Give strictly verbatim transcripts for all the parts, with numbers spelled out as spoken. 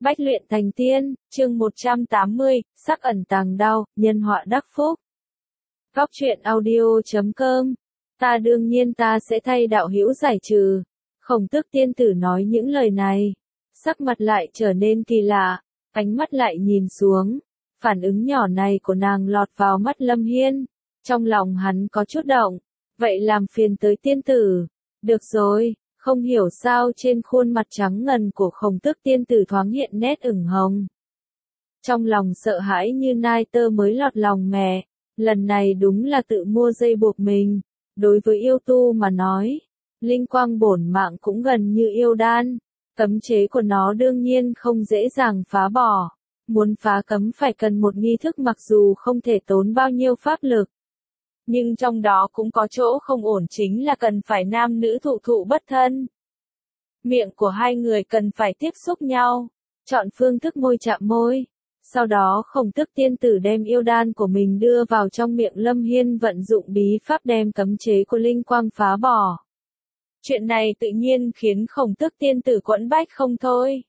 Bách luyện thành tiên, chương một trăm tám mươi, sắc ẩn tàng đau, nhân họa đắc phúc. Góc truyện audio chấm com. Ta đương nhiên ta sẽ thay đạo hữu giải trừ. Khổng Tước tiên tử nói những lời này. Sắc mặt lại trở nên kỳ lạ, ánh mắt lại nhìn xuống. Phản ứng nhỏ này của nàng lọt vào mắt Lâm Hiên. Trong lòng hắn có chút động. Vậy làm phiền tới tiên tử. Được rồi. Không hiểu sao trên khuôn mặt trắng ngần của Khổng Tước tiên tử thoáng hiện nét ửng hồng. Trong lòng sợ hãi như nai tơ mới lọt lòng mẹ, lần này đúng là tự mua dây buộc mình. Đối với yêu tu mà nói, linh quang bổn mạng cũng gần như yêu đan, cấm chế của nó đương nhiên không dễ dàng phá bỏ. Muốn phá cấm phải cần một nghi thức mặc dù không thể tốn bao nhiêu pháp lực. Nhưng trong đó cũng có chỗ không ổn chính là cần phải nam nữ thụ thụ bất thân. Miệng của hai người cần phải tiếp xúc nhau, chọn phương thức môi chạm môi. Sau đó Khổng Tước tiên tử đem yêu đan của mình đưa vào trong miệng Lâm Hiên vận dụng bí pháp đem cấm chế của linh quang phá bỏ. Chuyện này tự nhiên khiến Khổng Tước tiên tử quẫn bách không thôi.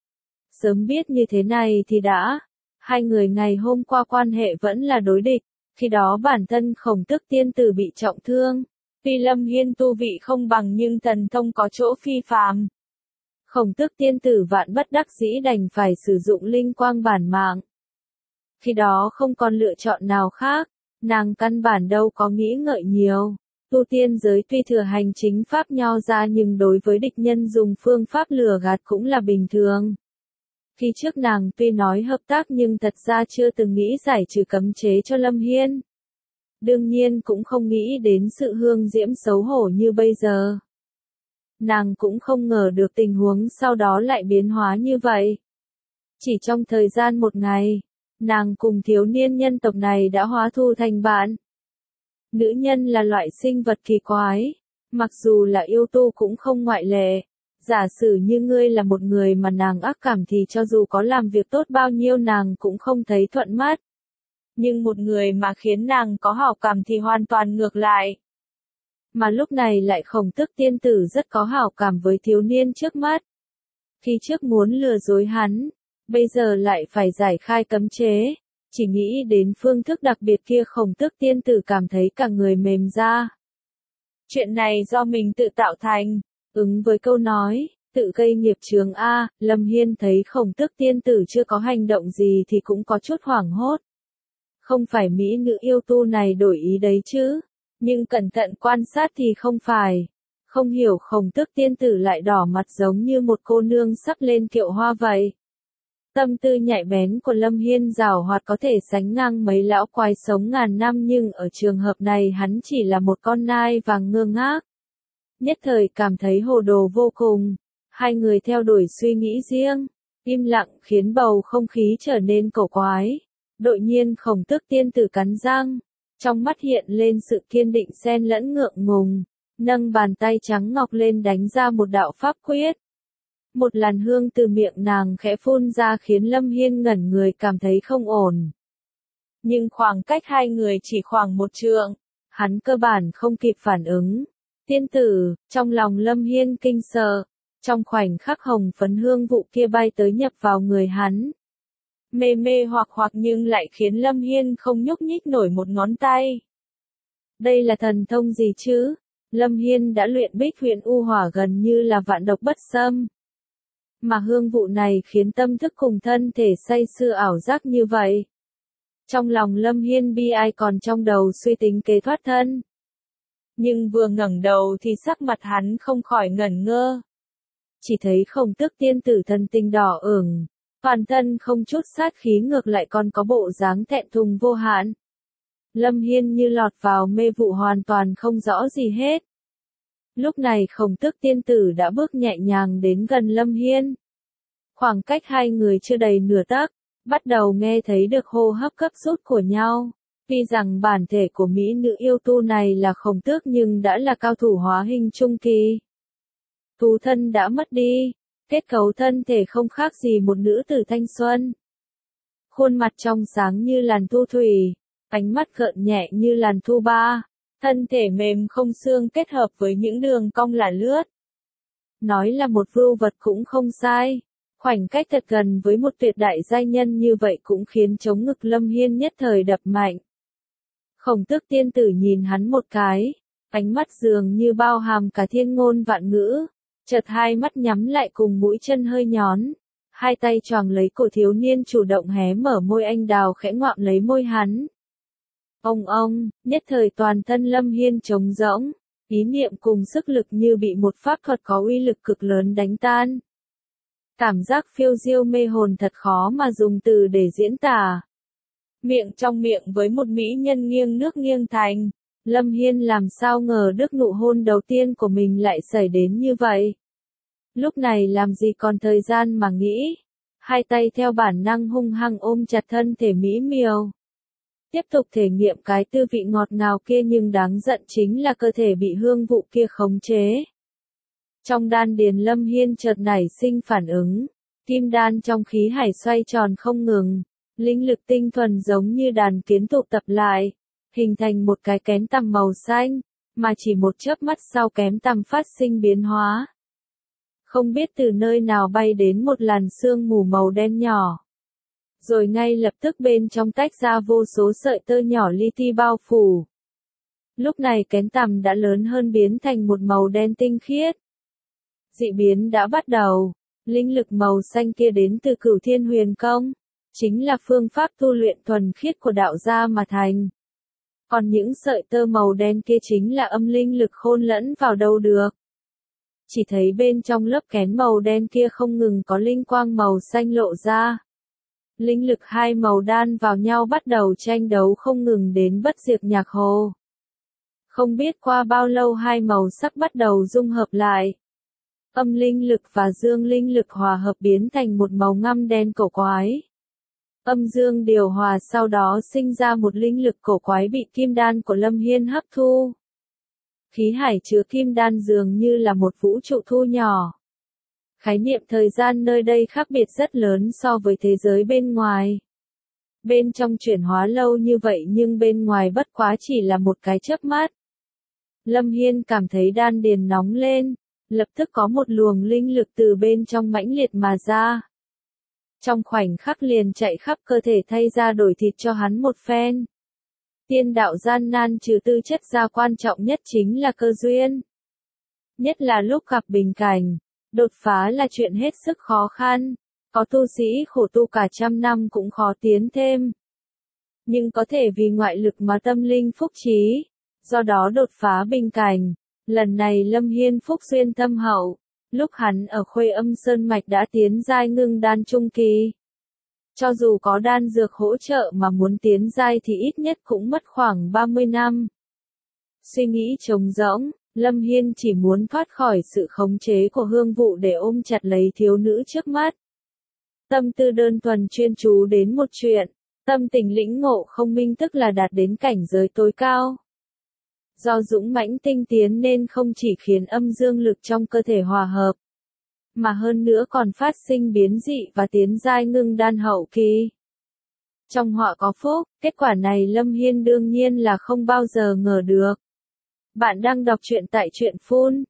Sớm biết như thế này thì đã, hai người ngày hôm qua quan hệ vẫn là đối địch. Khi đó bản thân Khổng Tước tiên tử bị trọng thương, tuy Lâm Hiên tu vị không bằng nhưng thần thông có chỗ phi phàm. Khổng Tước tiên tử vạn bất đắc dĩ đành phải sử dụng linh quang bản mạng. Khi đó không còn lựa chọn nào khác, nàng căn bản đâu có nghĩ ngợi nhiều. Tu tiên giới tuy thừa hành chính pháp nho ra nhưng đối với địch nhân dùng phương pháp lừa gạt cũng là bình thường. Khi trước nàng tuy nói hợp tác nhưng thật ra chưa từng nghĩ giải trừ cấm chế cho Lâm Hiên. Đương nhiên cũng không nghĩ đến sự hương diễm xấu hổ như bây giờ. Nàng cũng không ngờ được tình huống sau đó lại biến hóa như vậy. Chỉ trong thời gian một ngày, nàng cùng thiếu niên nhân tộc này đã hóa thu thành bạn. Nữ nhân là loại sinh vật kỳ quái, mặc dù là yêu tu cũng không ngoại lệ. Giả sử như ngươi là một người mà nàng ác cảm thì cho dù có làm việc tốt bao nhiêu nàng cũng không thấy thuận mắt. Nhưng một người mà khiến nàng có hảo cảm thì hoàn toàn ngược lại. Mà lúc này lại Khổng Tước tiên tử rất có hảo cảm với thiếu niên trước mắt. Khi trước muốn lừa dối hắn, bây giờ lại phải giải khai cấm chế. Chỉ nghĩ đến phương thức đặc biệt kia Khổng Tước tiên tử cảm thấy cả người mềm ra. Chuyện này do mình tự tạo thành. Ứng với câu nói, tự gây nghiệp chướng A, Lâm Hiên thấy Khổng Tước tiên tử chưa có hành động gì thì cũng có chút hoảng hốt. Không phải mỹ nữ yêu tu này đổi ý đấy chứ, nhưng cẩn thận quan sát thì không phải. Không hiểu Khổng Tước tiên tử lại đỏ mặt giống như một cô nương sắp lên kiệu hoa vậy. Tâm tư nhạy bén của Lâm Hiên giảo hoạt có thể sánh ngang mấy lão quái sống ngàn năm nhưng ở trường hợp này hắn chỉ là một con nai vàng ngơ ngác. Nhất thời cảm thấy hồ đồ vô cùng, hai người theo đuổi suy nghĩ riêng, im lặng khiến bầu không khí trở nên cổ quái. Đột nhiên Khổng Tước tiên tử cắn răng, trong mắt hiện lên sự kiên định xen lẫn ngượng ngùng, nâng bàn tay trắng ngọc lên đánh ra một đạo pháp quyết. Một làn hương từ miệng nàng khẽ phun ra khiến Lâm Hiên ngẩn người cảm thấy không ổn. Nhưng khoảng cách hai người chỉ khoảng một trượng, hắn cơ bản không kịp phản ứng. Tiên tử, trong lòng Lâm Hiên kinh sợ, trong khoảnh khắc hồng phấn hương vụ kia bay tới nhập vào người hắn. Mê mê hoặc hoặc nhưng lại khiến Lâm Hiên không nhúc nhích nổi một ngón tay. Đây là thần thông gì chứ? Lâm Hiên đã luyện Bích Huyền U Hỏa gần như là vạn độc bất xâm. Mà hương vụ này khiến tâm thức cùng thân thể say sưa ảo giác như vậy. Trong lòng Lâm Hiên bi ai còn trong đầu suy tính kế thoát thân. Nhưng vừa ngẩng đầu thì sắc mặt hắn không khỏi ngẩn ngơ. Chỉ thấy Khổng Tước tiên tử thân tình đỏ ửng, toàn thân không chút sát khí ngược lại còn có bộ dáng thẹn thùng vô hạn. Lâm Hiên như lọt vào mê vụ hoàn toàn không rõ gì hết. Lúc này Khổng Tước tiên tử đã bước nhẹ nhàng đến gần Lâm Hiên. Khoảng cách hai người chưa đầy nửa tấc, bắt đầu nghe thấy được hô hấp gấp rút của nhau. Tuy rằng bản thể của mỹ nữ yêu tu này là Khổng Tước nhưng đã là cao thủ hóa hình trung kỳ. Thú thân đã mất đi, kết cấu thân thể không khác gì một nữ tử thanh xuân. Khuôn mặt trong sáng như làn thu thủy, ánh mắt gợn nhẹ như làn thu ba, thân thể mềm không xương kết hợp với những đường cong là lướt. Nói là một vưu vật cũng không sai, Khoảnh cách thật gần với một tuyệt đại giai nhân như vậy cũng khiến trống ngực Lâm Hiên nhất thời đập mạnh. Khổng Tước tiên tử nhìn hắn một cái, ánh mắt dường như bao hàm cả thiên ngôn vạn ngữ, chợt hai mắt nhắm lại cùng mũi chân hơi nhón, hai tay choàng lấy cổ thiếu niên chủ động hé mở môi anh đào khẽ ngoạm lấy môi hắn. Ông ông, nhất thời toàn thân Lâm Hiên trống rỗng, ý niệm cùng sức lực như bị một pháp thuật có uy lực cực lớn đánh tan. Cảm giác phiêu diêu mê hồn thật khó mà dùng từ để diễn tả. Miệng trong miệng với một mỹ nhân nghiêng nước nghiêng thành, Lâm Hiên làm sao ngờ được nụ hôn đầu tiên của mình lại xảy đến như vậy. Lúc này làm gì còn thời gian mà nghĩ, hai tay theo bản năng hung hăng ôm chặt thân thể mỹ miều. Tiếp tục thể nghiệm cái tư vị ngọt ngào kia, nhưng đáng giận chính là cơ thể bị hương vụ kia khống chế. Trong đan điền Lâm Hiên chợt nảy sinh phản ứng, kim đan trong khí hải xoay tròn không ngừng, linh lực tinh thuần giống như đàn kiến tụ tập lại, hình thành một cái kén tằm màu xanh, mà chỉ một chớp mắt sau kén tằm phát sinh biến hóa. Không biết từ nơi nào bay đến một làn sương mù màu đen nhỏ. Rồi ngay lập tức bên trong tách ra vô số sợi tơ nhỏ li ti bao phủ. Lúc này kén tằm đã lớn hơn, biến thành một màu đen tinh khiết. Dị biến đã bắt đầu, linh lực màu xanh kia đến từ Cửu Thiên Huyền Công, chính là phương pháp tu luyện thuần khiết của đạo gia mà thành. Còn những sợi tơ màu đen kia chính là âm linh lực khôn lẫn vào đâu được. Chỉ thấy bên trong lớp kén màu đen kia không ngừng có linh quang màu xanh lộ ra. Linh lực hai màu đan vào nhau bắt đầu tranh đấu không ngừng đến bất diệt nhạc hồ. Không biết qua bao lâu hai màu sắc bắt đầu dung hợp lại. Âm linh lực và dương linh lực hòa hợp biến thành một màu ngăm đen cổ quái. Âm dương điều hòa sau đó sinh ra một linh lực cổ quái bị kim đan của Lâm Hiên hấp thu. Khí hải chứa kim đan dường như là một vũ trụ thu nhỏ. Khái niệm thời gian nơi đây khác biệt rất lớn so với thế giới bên ngoài. Bên trong chuyển hóa lâu như vậy nhưng bên ngoài bất quá chỉ là một cái chớp mắt. Lâm Hiên cảm thấy đan điền nóng lên, lập tức có một luồng linh lực từ bên trong mãnh liệt mà ra. Trong khoảnh khắc liền chạy khắp cơ thể thay ra đổi thịt cho hắn một phen. Tiên đạo gian nan trừ tư chất ra quan trọng nhất chính là cơ duyên. Nhất là lúc gặp bình cảnh, đột phá là chuyện hết sức khó khăn, có tu sĩ khổ tu cả trăm năm cũng khó tiến thêm. Nhưng có thể vì ngoại lực mà tâm linh phúc trí, do đó đột phá bình cảnh. Lần này Lâm Hiên phúc duyên thâm hậu, lúc hắn ở Khuê Âm Sơn Mạch đã tiến giai ngưng đan trung kỳ. Cho dù có đan dược hỗ trợ mà muốn tiến giai thì ít nhất cũng mất khoảng ba mươi năm. Suy nghĩ trống rỗng, Lâm Hiên chỉ muốn thoát khỏi sự khống chế của hương vụ để ôm chặt lấy thiếu nữ trước mắt. Tâm tư đơn thuần chuyên chú đến một chuyện, tâm tình lĩnh ngộ không minh tức là đạt đến cảnh giới tối cao. Do dũng mãnh tinh tiến nên không chỉ khiến âm dương lực trong cơ thể hòa hợp, mà hơn nữa còn phát sinh biến dị và tiến giai ngưng đan hậu kỳ. Trong họa có phúc, kết quả này Lâm Hiên đương nhiên là không bao giờ ngờ được. Bạn đang đọc truyện tại truyện phun,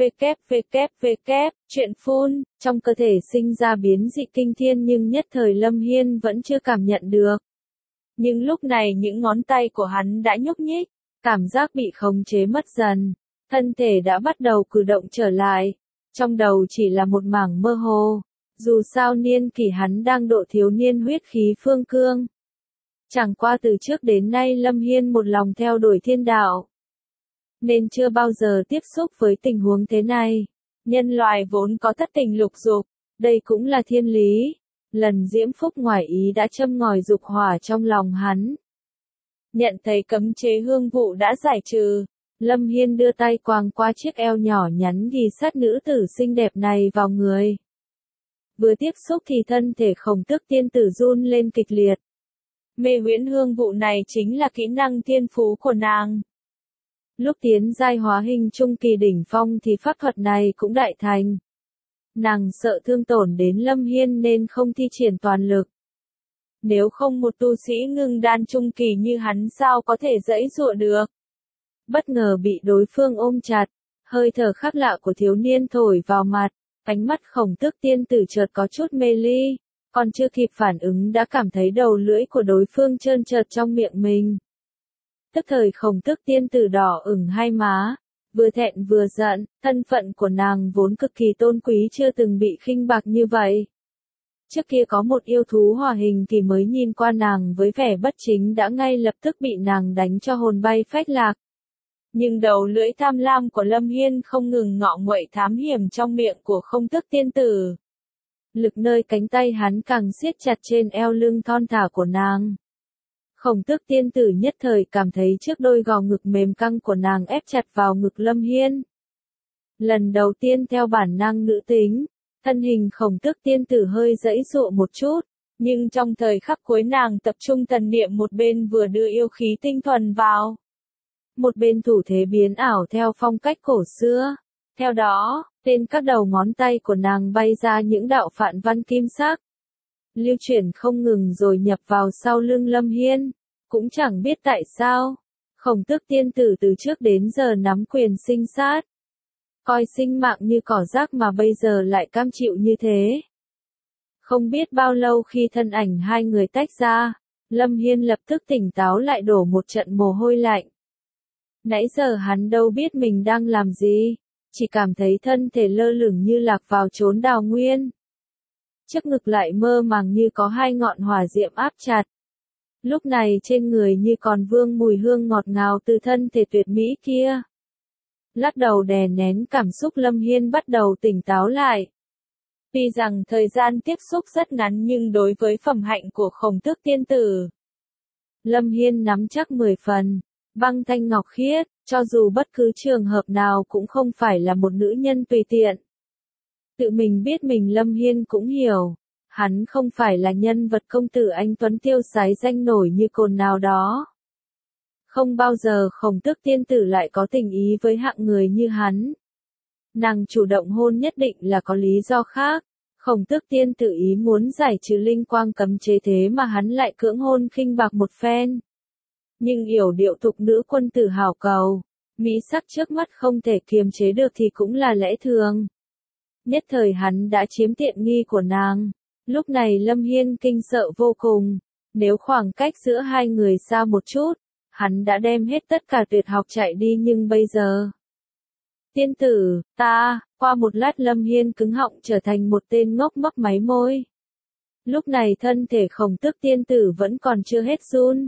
www, truyện phun, trong cơ thể sinh ra biến dị kinh thiên nhưng nhất thời Lâm Hiên vẫn chưa cảm nhận được. Nhưng lúc này những ngón tay của hắn đã nhúc nhích, cảm giác bị khống chế mất dần, thân thể đã bắt đầu cử động trở lại, trong đầu chỉ là một mảng mơ hồ, dù sao niên kỷ hắn đang độ thiếu niên huyết khí phương cương. Chẳng qua từ trước đến nay Lâm Hiên một lòng theo đuổi thiên đạo, nên chưa bao giờ tiếp xúc với tình huống thế này. Nhân loại vốn có thất tình lục dục, đây cũng là thiên lý. Lần diễm phúc ngoài ý đã châm ngòi dục hỏa trong lòng hắn. Nhận thấy cấm chế hương vụ đã giải trừ, Lâm Hiên đưa tay quàng qua chiếc eo nhỏ nhắn ghi sát nữ tử xinh đẹp này vào người. Vừa tiếp xúc thì thân thể Khổng Tước tiên tử run lên kịch liệt. Mê huyễn hương vụ này chính là kỹ năng thiên phú của nàng. Lúc tiến giai hóa hình trung kỳ đỉnh phong thì pháp thuật này cũng đại thành. Nàng sợ thương tổn đến Lâm Hiên nên không thi triển toàn lực. Nếu không một tu sĩ ngưng đan trung kỳ như hắn sao có thể giãy giụa được. Bất ngờ bị đối phương ôm chặt, hơi thở khác lạ của thiếu niên thổi vào mặt, Ánh mắt Khổng Tước tiên tử chợt có chút mê ly, còn chưa kịp phản ứng đã cảm thấy đầu lưỡi của đối phương trơn trượt trong miệng mình. Tức thời Khổng Tước tiên tử đỏ ửng hai má, vừa thẹn vừa giận, thân phận của nàng vốn cực kỳ tôn quý chưa từng bị khinh bạc như vậy. Trước kia có một yêu thú hòa hình thì mới nhìn qua nàng với vẻ bất chính đã ngay lập tức bị nàng đánh cho hồn bay phách lạc. Nhưng đầu lưỡi tham lam của Lâm Hiên không ngừng ngọ nguậy thám hiểm trong miệng của Khổng Tước tiên tử. Lực nơi cánh tay hắn càng siết chặt trên eo lưng thon thả của nàng. Khổng Tước tiên tử nhất thời cảm thấy trước đôi gò ngực mềm căng của nàng ép chặt vào ngực Lâm Hiên. Lần đầu tiên theo bản năng nữ tính, thân hình Khổng Tước tiên tử hơi giãy giụa một chút, nhưng trong thời khắc cuối nàng tập trung thần niệm một bên vừa đưa yêu khí tinh thuần vào. Một bên thủ thế biến ảo theo phong cách cổ xưa. Theo đó, trên các đầu ngón tay của nàng bay ra những đạo phạn văn kim sắc. Lưu chuyển không ngừng rồi nhập vào sau lưng Lâm Hiên. Cũng chẳng biết tại sao, Khổng Tước tiên tử từ trước đến giờ nắm quyền sinh sát. Coi sinh mạng như cỏ rác mà bây giờ lại cam chịu như thế. Không biết bao lâu khi thân ảnh hai người tách ra, Lâm Hiên lập tức tỉnh táo lại đổ một trận mồ hôi lạnh. Nãy giờ hắn đâu biết mình đang làm gì, chỉ cảm thấy thân thể lơ lửng như lạc vào chốn đào nguyên. Trước ngực lại mơ màng như có hai ngọn hỏa diệm áp chặt. Lúc này trên người như còn vương mùi hương ngọt ngào từ thân thể tuyệt mỹ kia. Lắc đầu đè nén cảm xúc Lâm Hiên bắt đầu tỉnh táo lại. Tuy rằng thời gian tiếp xúc rất ngắn nhưng đối với phẩm hạnh của Khổng Tước tiên tử, Lâm Hiên nắm chắc mười phần. Băng thanh ngọc khiết, cho dù bất cứ trường hợp nào cũng không phải là một nữ nhân tùy tiện. Tự mình biết mình Lâm Hiên cũng hiểu, hắn không phải là nhân vật công tử anh tuấn tiêu sái danh nổi như cồn nào đó. Không bao giờ Khổng Tước tiên tử lại có tình ý với hạng người như hắn. Nàng chủ động hôn nhất định là có lý do khác. Khổng Tước tiên tử ý muốn giải trừ linh quang cấm chế thế mà hắn lại cưỡng hôn khinh bạc một phen. Nhưng yểu điệu thục nữ quân tử hảo cầu, mỹ sắc trước mắt không thể kiềm chế được thì cũng là lẽ thường. Nhất thời hắn đã chiếm tiện nghi của nàng. Lúc này Lâm Hiên kinh sợ vô cùng. Nếu khoảng cách giữa hai người xa một chút, hắn đã đem hết tất cả tuyệt học chạy đi nhưng bây giờ. Tiên tử, ta, qua một lát Lâm Hiên cứng họng trở thành một tên ngốc mấp máy môi. Lúc này thân thể Khổng Tước tiên tử vẫn còn chưa hết run.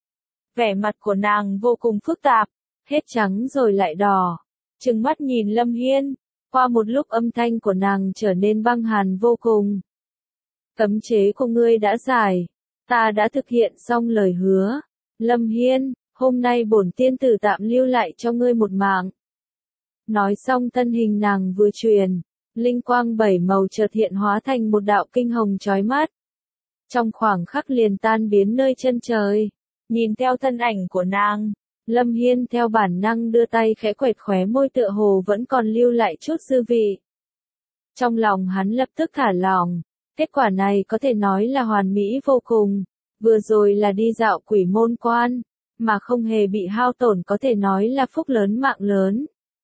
Vẻ mặt của nàng vô cùng phức tạp, hết trắng rồi lại đỏ. Trừng mắt nhìn Lâm Hiên, qua một lúc âm thanh của nàng trở nên băng hàn vô cùng. Cấm chế của ngươi đã giải, ta đã thực hiện xong lời hứa. Lâm Hiên, hôm nay bổn tiên tử tạm lưu lại cho ngươi một mạng. Nói xong thân hình nàng vừa truyền, linh quang bảy màu chợt hiện hóa thành một đạo kinh hồng chói mắt. Trong khoảng khắc liền tan biến nơi chân trời. Nhìn theo thân ảnh của nàng, Lâm Hiên theo bản năng đưa tay khẽ quẹt khóe môi tựa hồ vẫn còn lưu lại chút dư vị. Trong lòng hắn lập tức thả lỏng, kết quả này có thể nói là hoàn mỹ vô cùng. Vừa rồi là đi dạo quỷ môn quan, mà không hề bị hao tổn có thể nói là phúc lớn mạng lớn.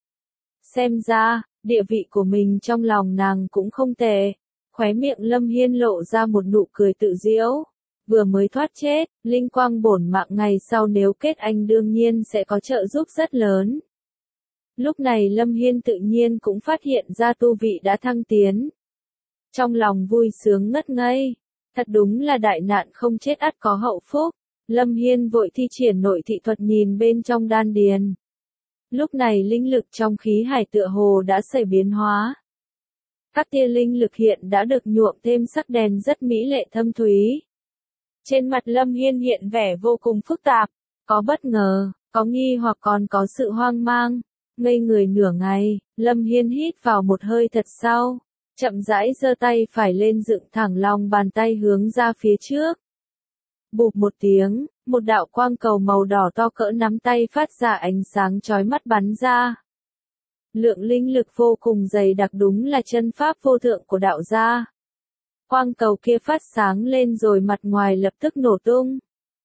Xem ra, địa vị của mình trong lòng nàng cũng không tệ. Khóe miệng Lâm Hiên lộ ra một nụ cười tự giễu. Vừa mới thoát chết, linh quang bổn mạng ngày sau nếu kết anh đương nhiên sẽ có trợ giúp rất lớn. Lúc này Lâm Hiên tự nhiên cũng phát hiện ra tu vị đã thăng tiến. Trong lòng vui sướng ngất ngây, thật đúng là đại nạn không chết ắt có hậu phúc. Lâm Hiên vội thi triển nội thị thuật nhìn bên trong đan điền. Lúc này linh lực trong khí hải tựa hồ đã xảy biến hóa. Các tia linh lực hiện đã được nhuộm thêm sắc đèn rất mỹ lệ thâm thúy. Trên mặt Lâm Hiên hiện vẻ vô cùng phức tạp, có bất ngờ, có nghi hoặc còn có sự hoang mang. Ngây người nửa ngày, Lâm Hiên hít vào một hơi thật sâu, chậm rãi giơ tay phải lên dựng thẳng lòng bàn tay hướng ra phía trước. Bụp một tiếng, một đạo quang cầu màu đỏ to cỡ nắm tay phát ra ánh sáng chói mắt bắn ra. Lượng linh lực vô cùng dày đặc đúng là chân pháp vô thượng của đạo gia. Quang cầu kia phát sáng lên rồi mặt ngoài lập tức nổ tung.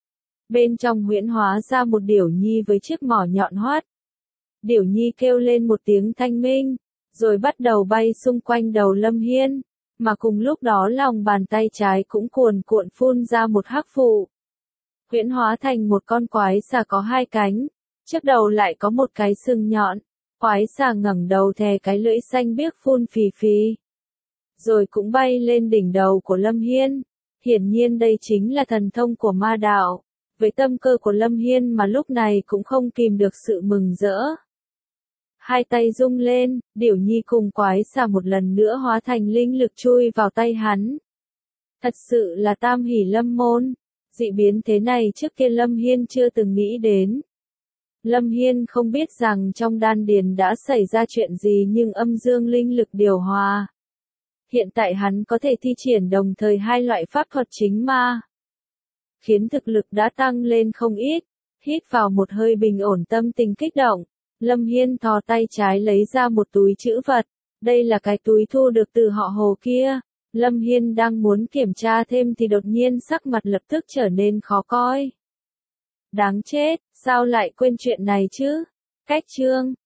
Bên trong huyễn hóa ra một điểu nhi với chiếc mỏ nhọn hoắt. Điểu nhi kêu lên một tiếng thanh minh, rồi bắt đầu bay xung quanh đầu Lâm Hiên, mà cùng lúc đó lòng bàn tay trái cũng cuồn cuộn phun ra một hắc vụ. Huyễn hóa thành một con quái xà có hai cánh, trước đầu lại có một cái sừng nhọn, quái xà ngẩng đầu thè cái lưỡi xanh biếc phun phì phì. Rồi cũng bay lên đỉnh đầu của Lâm Hiên, hiển nhiên đây chính là thần thông của ma đạo, với tâm cơ của Lâm Hiên mà lúc này cũng không kìm được sự mừng rỡ. Hai tay rung lên, Điểu Nhi cùng quái xà một lần nữa hóa thành linh lực chui vào tay hắn. Thật sự là tam hỷ lâm môn, dị biến thế này trước kia Lâm Hiên chưa từng nghĩ đến. Lâm Hiên không biết rằng trong đan điền đã xảy ra chuyện gì nhưng âm dương linh lực điều hòa. Hiện tại hắn có thể thi triển đồng thời hai loại pháp thuật chính ma, khiến thực lực đã tăng lên không ít. Hít vào một hơi bình ổn tâm tình kích động, Lâm Hiên thò tay trái lấy ra một túi trữ vật. Đây là cái túi thu được từ họ Hồ kia. Lâm Hiên đang muốn kiểm tra thêm thì đột nhiên sắc mặt lập tức trở nên khó coi. Đáng chết, sao lại quên chuyện này chứ? Cách chương